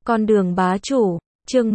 Con đường bá chủ, chương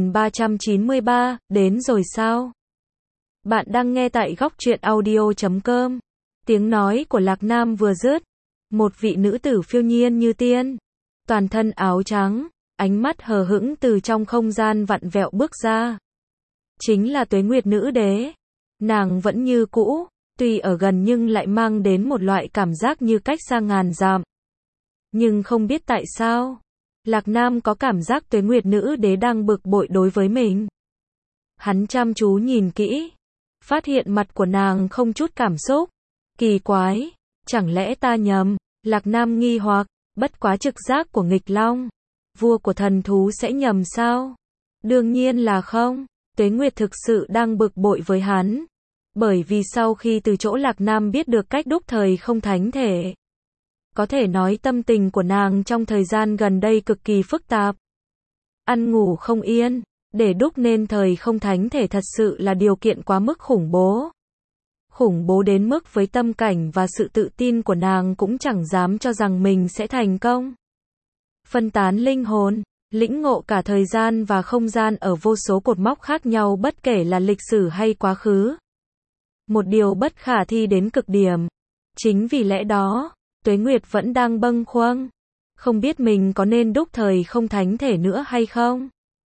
1393, đến rồi sao? Bạn đang nghe tại góc truyện audio.com. Tiếng nói của Lạc Nam vừa dứt, một vị nữ tử phiêu nhiên như tiên, toàn thân áo trắng, ánh mắt hờ hững từ trong không gian vặn vẹo bước ra. Chính là Tuế Nguyệt Nữ Đế. Nàng vẫn như cũ, tuy ở gần nhưng lại mang đến một loại cảm giác như cách xa ngàn dặm. Nhưng không biết tại sao, Lạc Nam có cảm giác Tuế Nguyệt Nữ Đế đang bực bội đối với mình. Hắn chăm chú nhìn kỹ, phát hiện mặt của nàng không chút cảm xúc. Kỳ quái, chẳng lẽ ta nhầm? Lạc Nam nghi hoặc, bất quá trực giác của nghịch long, vua của thần thú sẽ nhầm sao? Đương nhiên là không, Tuế Nguyệt thực sự đang bực bội với hắn. Bởi vì sau khi từ chỗ Lạc Nam biết được cách đúc thời không thánh thể, có thể nói tâm tình của nàng trong thời gian gần đây cực kỳ phức tạp. Ăn ngủ không yên, để đúc nên thời không thánh thể thật sự là điều kiện quá mức khủng bố. Khủng bố đến mức với tâm cảnh và sự tự tin của nàng cũng chẳng dám cho rằng mình sẽ thành công. Phân tán linh hồn, lĩnh ngộ cả thời gian và không gian ở vô số cột mốc khác nhau bất kể là lịch sử hay quá khứ. Một điều bất khả thi đến cực điểm. Chính vì lẽ đó, Tuế Nguyệt vẫn đang bâng khuâng, không biết mình có nên đúc thời không thánh thể nữa hay không.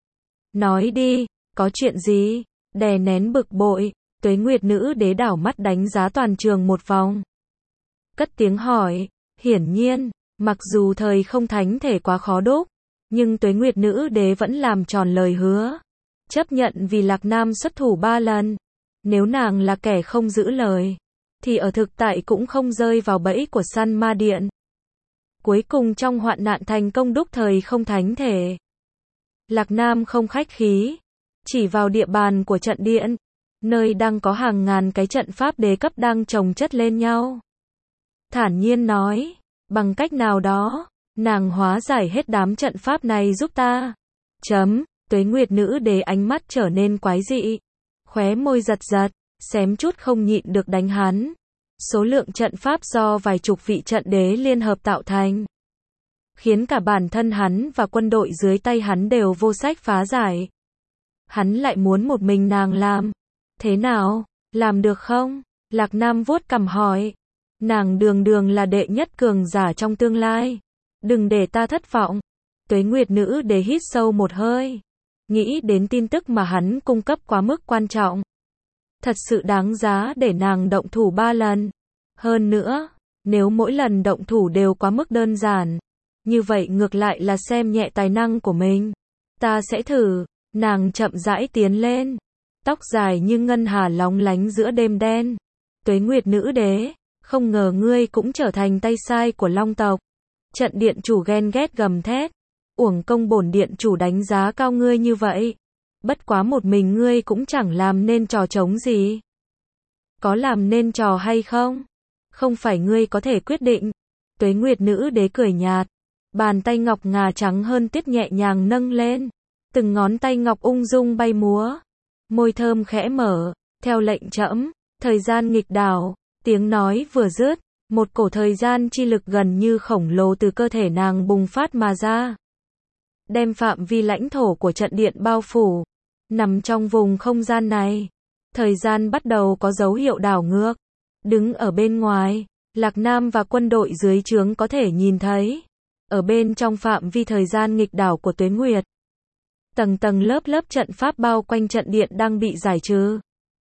Nói đi, có chuyện gì? Đè nén bực bội, Tuế Nguyệt Nữ Đế đảo mắt đánh giá toàn trường một vòng. Cất tiếng hỏi, hiển nhiên, mặc dù thời không thánh thể quá khó đúc, nhưng Tuế Nguyệt Nữ Đế vẫn làm tròn lời hứa. Chấp nhận vì Lạc Nam xuất thủ 3 lần. Nếu nàng là kẻ không giữ lời, thì ở thực tại cũng không rơi vào bẫy của săn ma điện. Cuối cùng trong hoạn nạn thành công đúc thời không thánh thể. Lạc Nam không khách khí, chỉ vào địa bàn của trận điện, nơi đang có hàng ngàn cái trận pháp đế cấp đang chồng chất lên nhau. Thản nhiên nói, bằng cách nào đó, nàng hóa giải hết đám trận pháp này giúp ta. Tuế Nguyệt Nữ Đế ánh mắt trở nên quái dị, khóe môi giật giật, xém chút không nhịn được đánh hắn. Số lượng trận pháp do vài chục vị trận đế liên hợp tạo thành, khiến cả bản thân hắn và quân đội dưới tay hắn đều vô sách phá giải. Hắn lại muốn một mình nàng làm. Thế nào, làm được không? Lạc Nam vuốt cằm hỏi. Nàng đường đường là đệ nhất cường giả trong tương lai. Đừng để ta thất vọng. Tuế Nguyệt Nữ Đế hít sâu một hơi. Nghĩ đến tin tức mà hắn cung cấp quá mức quan trọng. Thật sự đáng giá để nàng động thủ 3 lần. Hơn nữa, nếu mỗi lần động thủ đều quá mức đơn giản, như vậy ngược lại là xem nhẹ tài năng của mình. Ta sẽ thử. Nàng chậm rãi tiến lên. Tóc dài như ngân hà lóng lánh giữa đêm đen. Tuế Nguyệt Nữ Đế, không ngờ ngươi cũng trở thành tay sai của Long tộc. Trận điện chủ ghen ghét gầm thét. Uổng công bổn điện chủ đánh giá cao ngươi như vậy. Bất quá một mình ngươi cũng chẳng làm nên trò trống gì. Có làm nên trò hay không? Không phải ngươi có thể quyết định. Tuế Nguyệt Nữ Đế cười nhạt. Bàn tay ngọc ngà trắng hơn tuyết nhẹ nhàng nâng lên. Từng ngón tay ngọc ung dung bay múa. Môi thơm khẽ mở. Theo lệnh trẫm, thời gian nghịch đảo. Tiếng nói vừa dứt, một cổ thời gian chi lực gần như khổng lồ từ cơ thể nàng bùng phát mà ra. Đem phạm vi lãnh thổ của trận điện bao phủ. Nằm trong vùng không gian này, thời gian bắt đầu có dấu hiệu đảo ngược. Đứng ở bên ngoài, Lạc Nam và quân đội dưới trướng có thể nhìn thấy. Ở bên trong phạm vi thời gian nghịch đảo của Tuế Nguyệt, tầng tầng lớp lớp trận pháp bao quanh trận điện đang bị giải trừ.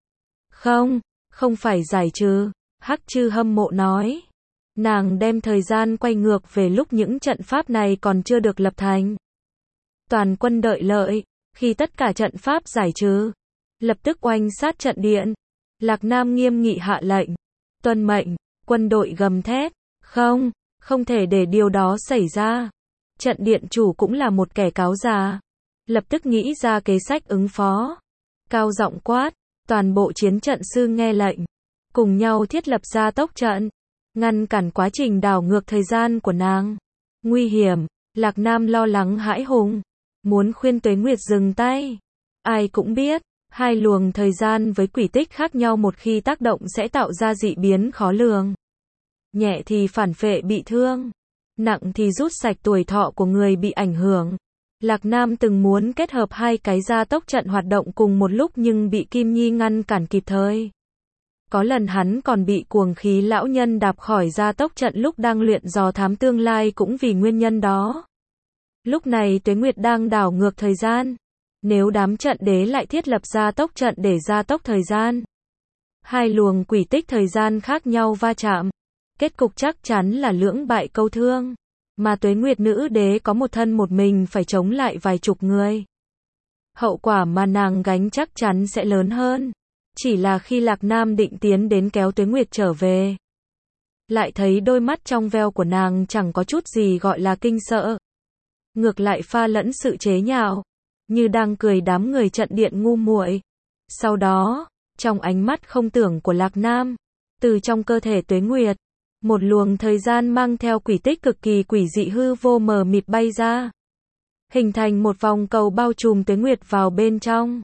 Không phải giải trừ, Hắc Chư hâm mộ nói. Nàng đem thời gian quay ngược về lúc những trận pháp này còn chưa được lập thành. Toàn quân đợi lợi, khi tất cả trận pháp giải trừ, lập tức oanh sát trận điện. Lạc Nam nghiêm nghị hạ lệnh. Tuân mệnh, quân đội gầm thét. Không thể để điều đó xảy ra. Trận điện chủ cũng là một kẻ cáo già. Lập tức nghĩ ra kế sách ứng phó. Cao giọng quát, toàn bộ chiến trận sư nghe lệnh. Cùng nhau thiết lập ra tốc trận. Ngăn cản quá trình đảo ngược thời gian của nàng. Nguy hiểm, Lạc Nam lo lắng hãi hùng. Muốn khuyên Tuế Nguyệt dừng tay. Ai cũng biết, hai luồng thời gian với quỹ tích khác nhau một khi tác động sẽ tạo ra dị biến khó lường. Nhẹ thì phản phệ bị thương, nặng thì rút sạch tuổi thọ của người bị ảnh hưởng. Lạc Nam từng muốn kết hợp hai cái gia tốc trận hoạt động cùng một lúc nhưng bị Kim Nhi ngăn cản kịp thời. Có lần hắn còn bị cuồng khí lão nhân đạp khỏi gia tốc trận lúc đang luyện dò thám tương lai cũng vì nguyên nhân đó. Lúc này Tuế Nguyệt đang đảo ngược thời gian. Nếu đám trận đế lại thiết lập gia tốc trận để gia tốc thời gian, hai luồng quỷ tích thời gian khác nhau va chạm, kết cục chắc chắn là lưỡng bại câu thương. Mà Tuế Nguyệt nữ đế có một thân một mình phải chống lại vài chục người. Hậu quả mà nàng gánh chắc chắn sẽ lớn hơn. Chỉ là khi Lạc Nam định tiến đến kéo Tuế Nguyệt trở về, lại thấy đôi mắt trong veo của nàng chẳng có chút gì gọi là kinh sợ. Ngược lại pha lẫn sự chế nhạo, như đang cười đám người trận điện ngu muội. Sau đó, trong ánh mắt không tưởng của Lạc Nam, từ trong cơ thể Tuế Nguyệt, một luồng thời gian mang theo quỷ tích cực kỳ quỷ dị hư vô mờ mịt bay ra, hình thành một vòng cầu bao trùm Tuế Nguyệt vào bên trong.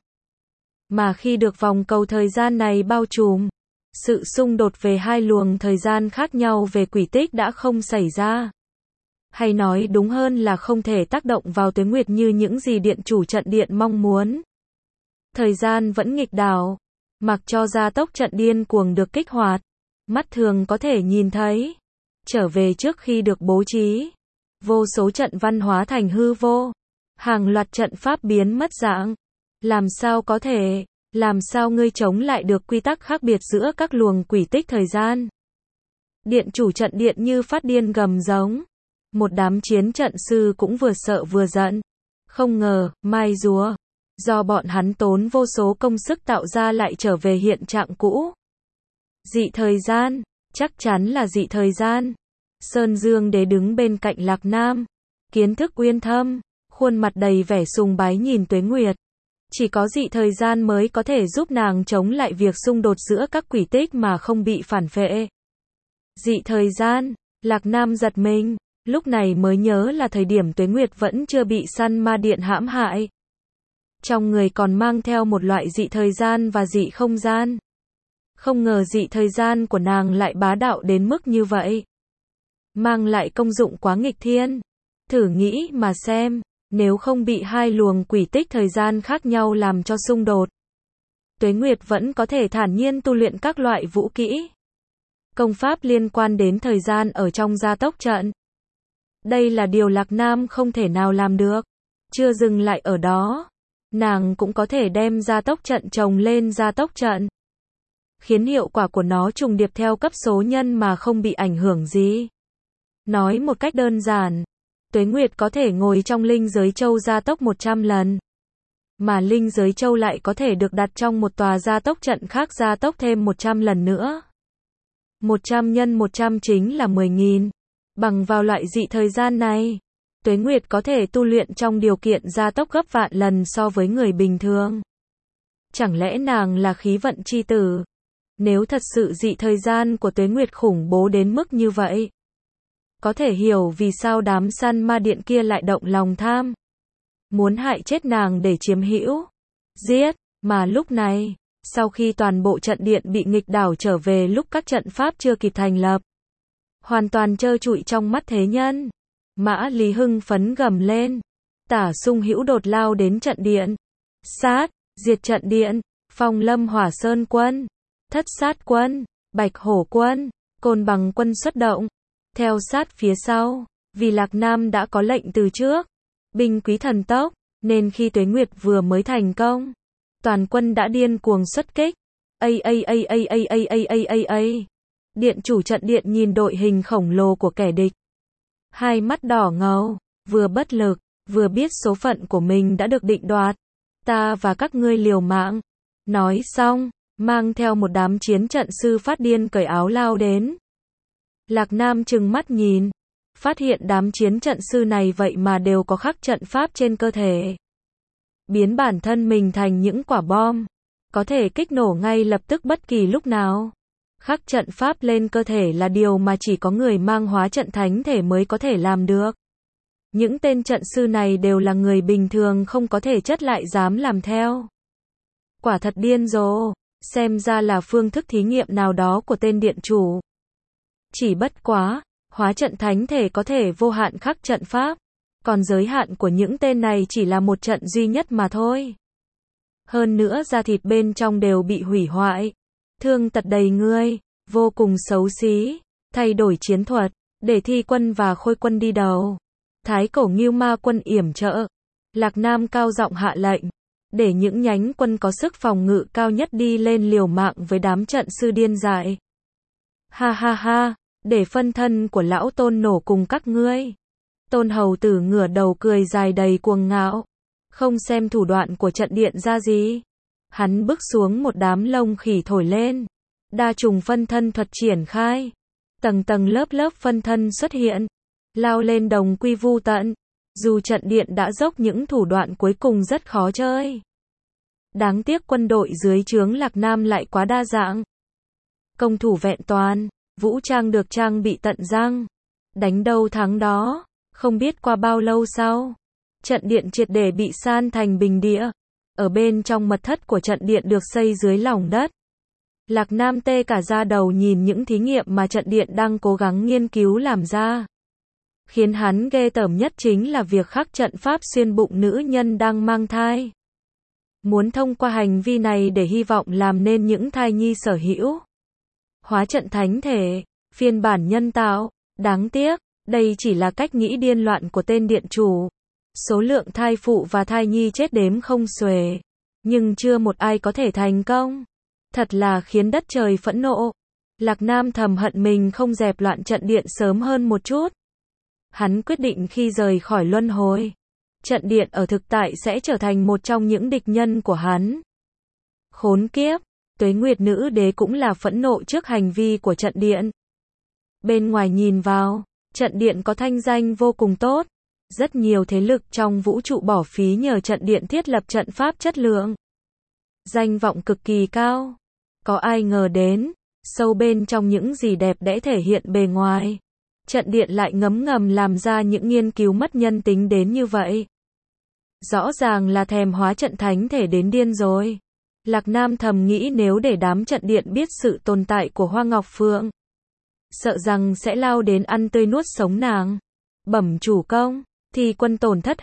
Mà khi được vòng cầu thời gian này bao trùm, sự xung đột về hai luồng thời gian khác nhau về quỷ tích đã không xảy ra. Hay nói đúng hơn là không thể tác động vào Tuế Nguyệt như những gì điện chủ trận điện mong muốn. Thời gian vẫn nghịch đảo, mặc cho gia tốc trận điên cuồng được kích hoạt, mắt thường có thể nhìn thấy, trở về trước khi được bố trí. Vô số trận văn hóa thành hư vô, hàng loạt trận pháp biến mất dạng. Làm sao có thể, làm sao ngươi chống lại được quy tắc khác biệt giữa các luồng quỷ tích thời gian? Điện chủ trận điện như phát điên gầm giống. Một đám chiến trận sư cũng vừa sợ vừa giận. Không ngờ, mai rùa, do bọn hắn tốn vô số công sức tạo ra lại trở về hiện trạng cũ. Dị thời gian, chắc chắn là dị thời gian. Sơn Dương Đế đứng bên cạnh Lạc Nam, kiến thức uyên thâm, khuôn mặt đầy vẻ sùng bái nhìn Tuế Nguyệt. Chỉ có dị thời gian mới có thể giúp nàng chống lại việc xung đột giữa các quỷ tích mà không bị phản phệ. Dị thời gian, Lạc Nam giật mình, lúc này mới nhớ là thời điểm Tuế Nguyệt vẫn chưa bị săn ma điện hãm hại. Trong người còn mang theo một loại dị thời gian và dị không gian. Không ngờ dị thời gian của nàng lại bá đạo đến mức như vậy. Mang lại công dụng quá nghịch thiên. Thử nghĩ mà xem, nếu không bị hai luồng quỷ tích thời gian khác nhau làm cho xung đột, Tuế Nguyệt vẫn có thể thản nhiên tu luyện các loại vũ kỹ, công pháp liên quan đến thời gian ở trong gia tốc trận. Đây là điều Lạc Nam không thể nào làm được. Chưa dừng lại ở đó, nàng cũng có thể đem gia tốc trận chồng lên gia tốc trận, khiến hiệu quả của nó trùng điệp theo cấp số nhân mà không bị ảnh hưởng gì. Nói một cách đơn giản, Tuế Nguyệt có thể ngồi trong linh giới châu gia tốc 100 lần. Mà linh giới châu lại có thể được đặt trong một tòa gia tốc trận khác gia tốc thêm 100 lần nữa. 100 nhân 100 chính là 10.000. Bằng vào loại dị thời gian này, Tuế Nguyệt có thể tu luyện trong điều kiện gia tốc gấp vạn lần so với người bình thường. Chẳng lẽ nàng là khí vận chi tử? Nếu thật sự dị thời gian của Tuế Nguyệt khủng bố đến mức như vậy, có thể hiểu vì sao đám săn ma điện kia lại động lòng tham, muốn hại chết nàng để chiếm hữu, giết. Mà lúc này, sau khi toàn bộ trận điện bị nghịch đảo trở về lúc các trận pháp chưa kịp thành lập, hoàn toàn trơ trụi trong mắt thế nhân, Mã Lý hưng phấn gầm lên. Tả Sung Hữu đột lao đến trận điện, sát, diệt trận điện, Phong Lâm Hỏa Sơn quân, Thất Sát quân, Bạch Hổ quân, Côn Bằng quân xuất động, theo sát phía sau. Vì Lạc Nam đã có lệnh từ trước, binh quý thần tốc, nên khi Tuế Nguyệt vừa mới thành công, toàn quân đã điên cuồng xuất kích. Điện chủ trận điện nhìn đội hình khổng lồ của kẻ địch, hai mắt đỏ ngầu, vừa bất lực, vừa biết số phận của mình đã được định đoạt. Ta và các ngươi liều mạng. Nói xong, mang theo một đám chiến trận sư phát điên cởi áo lao đến. Lạc Nam trừng mắt nhìn, phát hiện đám chiến trận sư này vậy mà đều có khắc trận pháp trên cơ thể, biến bản thân mình thành những quả bom, có thể kích nổ ngay lập tức bất kỳ lúc nào. Khắc trận pháp lên cơ thể là điều mà chỉ có người mang hóa trận thánh thể mới có thể làm được. Những tên trận sư này đều là người bình thường không có thể chất lại dám làm theo. Quả thật điên rồ, xem ra là phương thức thí nghiệm nào đó của tên điện chủ. Chỉ bất quá, hóa trận thánh thể có thể vô hạn khắc trận pháp, Còn giới hạn của những tên này chỉ là một trận duy nhất mà thôi. Hơn nữa da thịt bên trong đều bị hủy hoại, thương tật đầy người, vô cùng xấu xí. Thay đổi chiến thuật, để Thi quân và Khôi quân đi đầu. Thái Cổ Ngưu Ma quân yểm trợ. Lạc Nam cao giọng hạ lệnh, để những nhánh quân có sức phòng ngự cao nhất đi lên liều mạng với đám trận sư điên dại. Ha ha ha, để phân thân của lão Tôn nổ cùng các ngươi. Tôn hầu tử ngửa đầu cười dài đầy cuồng ngạo, không xem thủ đoạn của trận điện ra gì. Hắn bước xuống một đám lông khỉ thổi lên, đa trùng phân thân thuật triển khai, tầng tầng lớp lớp phân thân xuất hiện, lao lên đồng quy vu tận. Dù trận điện đã dốc những thủ đoạn cuối cùng rất khó chơi, đáng tiếc quân đội dưới trướng Lạc Nam lại quá đa dạng. Công thủ vẹn toàn, vũ trang được trang bị tận răng, đánh đâu thắng đó. Không biết qua bao lâu sau, trận điện triệt để bị san thành bình địa. Ở bên trong mật thất của trận điện được xây dưới lòng đất, Lạc Nam tê cả da đầu nhìn những thí nghiệm mà trận điện đang cố gắng nghiên cứu làm ra. Khiến hắn ghê tởm nhất chính là việc khắc trận pháp xuyên bụng nữ nhân đang mang thai. Muốn thông qua hành vi này để hy vọng làm nên những thai nhi sở hữu. Hóa trận thánh thể, phiên bản nhân tạo, đáng tiếc, đây chỉ là cách nghĩ điên loạn của tên điện chủ. Số lượng thai phụ và thai nhi chết đếm không xuể, nhưng chưa một ai có thể thành công. Thật là khiến đất trời phẫn nộ. Lạc Nam thầm hận mình không dẹp loạn trận điện sớm hơn một chút. Hắn quyết định khi rời khỏi luân hồi, trận điện ở thực tại sẽ trở thành một trong những địch nhân của hắn. Khốn kiếp, Tuế Nguyệt Nữ Đế cũng là phẫn nộ trước hành vi của trận điện. Bên ngoài nhìn vào, trận điện có thanh danh vô cùng tốt. Rất nhiều thế lực trong vũ trụ bỏ phí nhờ trận điện thiết lập trận pháp chất lượng. Danh vọng cực kỳ cao. Có ai ngờ đến, sâu bên trong những gì đẹp đẽ thể hiện bề ngoài, trận điện lại ngấm ngầm làm ra những nghiên cứu mất nhân tính đến như vậy. Rõ ràng là thèm hóa trận thánh thể đến điên rồi. Lạc Nam thầm nghĩ nếu để đám trận điện biết sự tồn tại của Hoa Ngọc Phượng, sợ rằng sẽ lao đến ăn tươi nuốt sống nàng. Bẩm chủ công, Thi quân tổn thất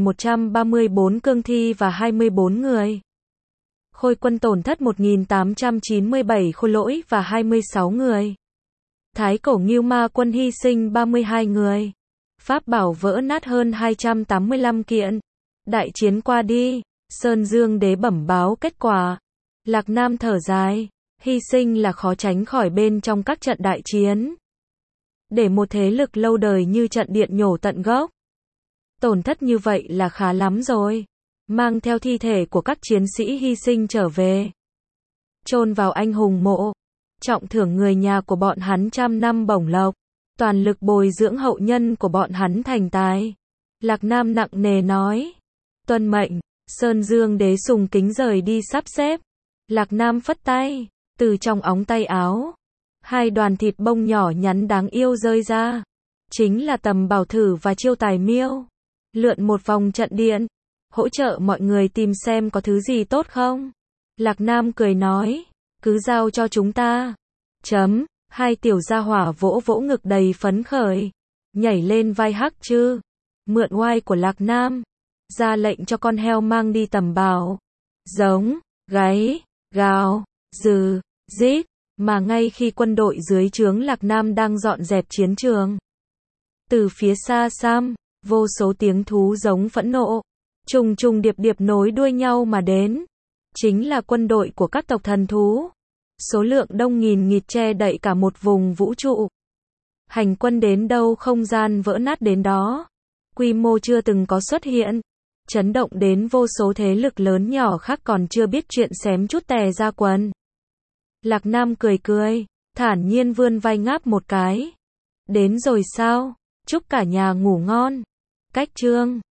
2.134 cương thi và 24 người. Khôi quân tổn thất 1.897 khôi lỗi và 26 người. Thái Cổ Ngưu Ma quân hy sinh 32 người. Pháp bảo vỡ nát hơn 285 kiện. Đại chiến qua đi, Sơn Dương Đế bẩm báo kết quả. Lạc Nam thở dài, hy sinh là khó tránh khỏi bên trong các trận đại chiến. Để một thế lực lâu đời như trận điện nhổ tận gốc, tổn thất như vậy là khá lắm rồi. Mang theo thi thể của các chiến sĩ hy sinh trở về, chôn vào anh hùng mộ, trọng thưởng người nhà của bọn hắn 100 năm bổng lộc, toàn lực bồi dưỡng hậu nhân của bọn hắn thành tài. Lạc Nam nặng nề nói, tuân mệnh. Sơn Dương Đế sùng kính rời đi sắp xếp. Lạc Nam phất tay, từ trong ống tay áo, hai đoàn thịt bông nhỏ nhắn đáng yêu rơi ra. Chính là tầm bảo thử và chiêu tài miêu. Lượn một vòng trận điện, hỗ trợ mọi người tìm xem có thứ gì tốt không. Lạc Nam cười nói, cứ giao cho chúng ta. Hai tiểu gia hỏa vỗ vỗ ngực đầy phấn khởi, nhảy lên vai Hắc Trư, mượn oai của Lạc Nam, ra lệnh cho con heo mang đi tầm bảo. Giống, gáy, gào, dừ, rít, mà ngay khi quân đội dưới trướng Lạc Nam đang dọn dẹp chiến trường, từ phía xa xăm, vô số tiếng thú giống phẫn nộ, trùng trùng điệp điệp nối đuôi nhau mà đến. Chính là quân đội của các tộc thần thú. Số lượng đông nghìn nghịt che đậy cả một vùng vũ trụ. Hành quân đến đâu không gian vỡ nát đến đó. Quy mô chưa từng có xuất hiện. Chấn động đến vô số thế lực lớn nhỏ khác còn chưa biết chuyện xém chút tè ra quần. Lạc Nam cười cười, thản nhiên vươn vai ngáp một cái. Đến rồi sao? Chúc cả nhà ngủ ngon. Cách chương